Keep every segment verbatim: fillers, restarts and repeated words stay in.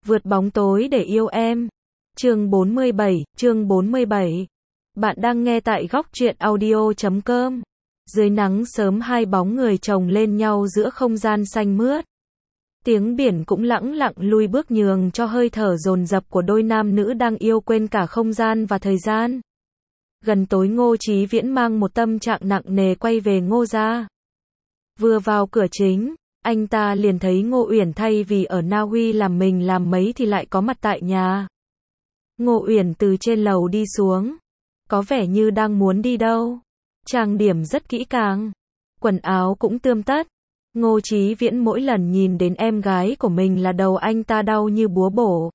Vượt bóng tối để yêu em. Chương bốn mươi bảy, chương bốn mươi bảy. Bạn đang nghe tại góc truyện audio chấm com. Dưới nắng sớm hai bóng người chồng lên nhau giữa không gian xanh mướt. Tiếng biển cũng lẳng lặng lui bước nhường cho hơi thở dồn dập của đôi nam nữ đang yêu quên cả không gian và thời gian. Gần tối Ngô Chí Viễn mang một tâm trạng nặng nề quay về Ngô gia. Vừa vào cửa chính, anh ta liền thấy Ngô Uyển thay vì ở Na Uy làm mình làm mấy thì lại có mặt tại nhà. Ngô Uyển từ trên lầu đi xuống, có vẻ như đang muốn đi đâu. Trang điểm rất kỹ càng, quần áo cũng tươm tất. Ngô Chí Viễn mỗi lần nhìn đến em gái của mình là đầu anh ta đau như búa bổ.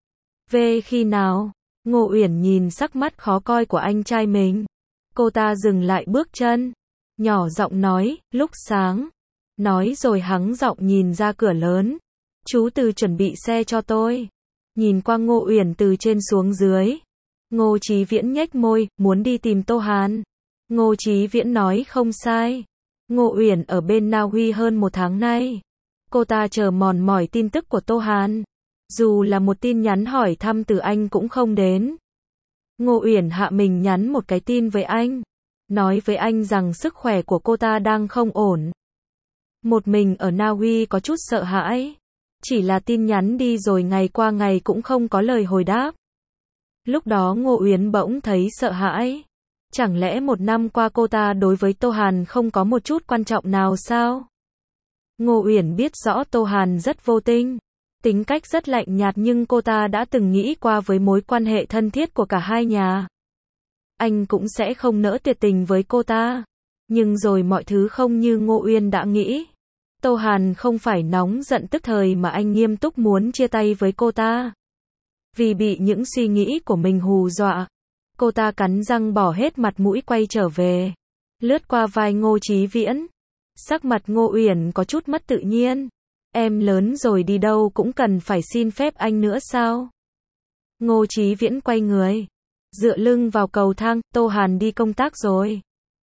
Về khi nào? Ngô Uyển nhìn sắc mắt khó coi của anh trai mình. Cô ta dừng lại bước chân, nhỏ giọng nói, lúc sáng. Nói rồi hắng giọng nhìn ra cửa lớn. Chú Từ chuẩn bị xe cho tôi. Nhìn qua Ngô Uyển từ trên xuống dưới. Ngô Chí Viễn nhếch môi, muốn đi tìm Tô Hàn. Ngô Chí Viễn nói không sai. Ngô Uyển ở bên Na Uy hơn một tháng nay. Cô ta chờ mòn mỏi tin tức của Tô Hàn. Dù là một tin nhắn hỏi thăm từ anh cũng không đến. Ngô Uyển hạ mình nhắn một cái tin với anh. Nói với anh rằng sức khỏe của cô ta đang không ổn. Một mình ở Na Uy có chút sợ hãi. Chỉ là tin nhắn đi rồi ngày qua ngày cũng không có lời hồi đáp. Lúc đó Ngô Uyển bỗng thấy sợ hãi. Chẳng lẽ một năm qua cô ta đối với Tô Hàn không có một chút quan trọng nào sao? Ngô Uyển biết rõ Tô Hàn rất vô tình, tính cách rất lạnh nhạt, nhưng cô ta đã từng nghĩ qua với mối quan hệ thân thiết của cả hai nhà. Anh cũng sẽ không nỡ tuyệt tình với cô ta. Nhưng rồi mọi thứ không như Ngô Uyển đã nghĩ. Tô Hàn không phải nóng giận tức thời mà anh nghiêm túc muốn chia tay với cô ta. Vì bị những suy nghĩ của mình hù dọa, cô ta cắn răng bỏ hết mặt mũi quay trở về. Lướt qua vai Ngô Chí Viễn, sắc mặt Ngô Uyển có chút mất tự nhiên. Em lớn rồi, đi đâu cũng cần phải xin phép anh nữa sao? Ngô Chí Viễn quay người, dựa lưng vào cầu thang. Tô Hàn đi công tác rồi,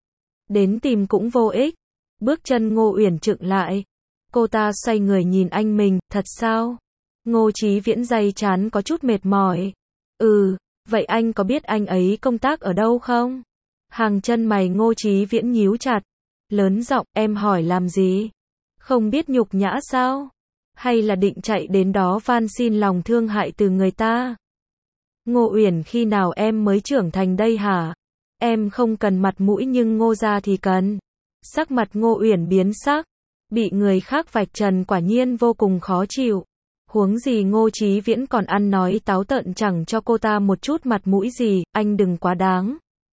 đến tìm cũng vô ích. Bước chân Ngô Uyển chững lại. Cô ta xoay người nhìn anh mình, thật sao? Ngô Chí Viễn day trán có chút mệt mỏi. Ừ, vậy anh có biết anh ấy công tác ở đâu không? Hàng chân mày Ngô Chí Viễn nhíu chặt, lớn giọng, em hỏi làm gì? Không biết nhục nhã sao? Hay là định chạy đến đó van xin lòng thương hại từ người ta? Ngô Uyển, khi nào em mới trưởng thành đây hả? Em không cần mặt mũi nhưng Ngô gia thì cần. Sắc mặt Ngô Uyển biến sắc, bị người khác vạch trần quả nhiên vô cùng khó chịu. Huống gì Ngô Chí Viễn còn ăn nói táo tợn chẳng cho cô ta một chút mặt mũi gì, anh đừng quá đáng.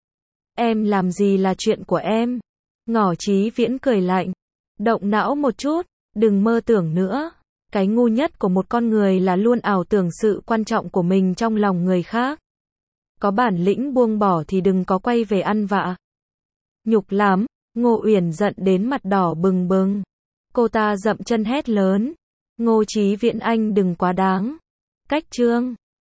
Em làm gì là chuyện của em. Ngô Chí Viễn cười lạnh, động não một chút, đừng mơ tưởng nữa. Cái ngu nhất của một con người là luôn ảo tưởng sự quan trọng của mình trong lòng người khác. Có bản lĩnh buông bỏ thì đừng có quay về ăn vạ. Nhục lắm. Ngô Uyển giận đến mặt đỏ bừng bừng. Cô ta dậm chân hét lớn, Ngô Chí Viễn, anh đừng quá đáng. Cách chương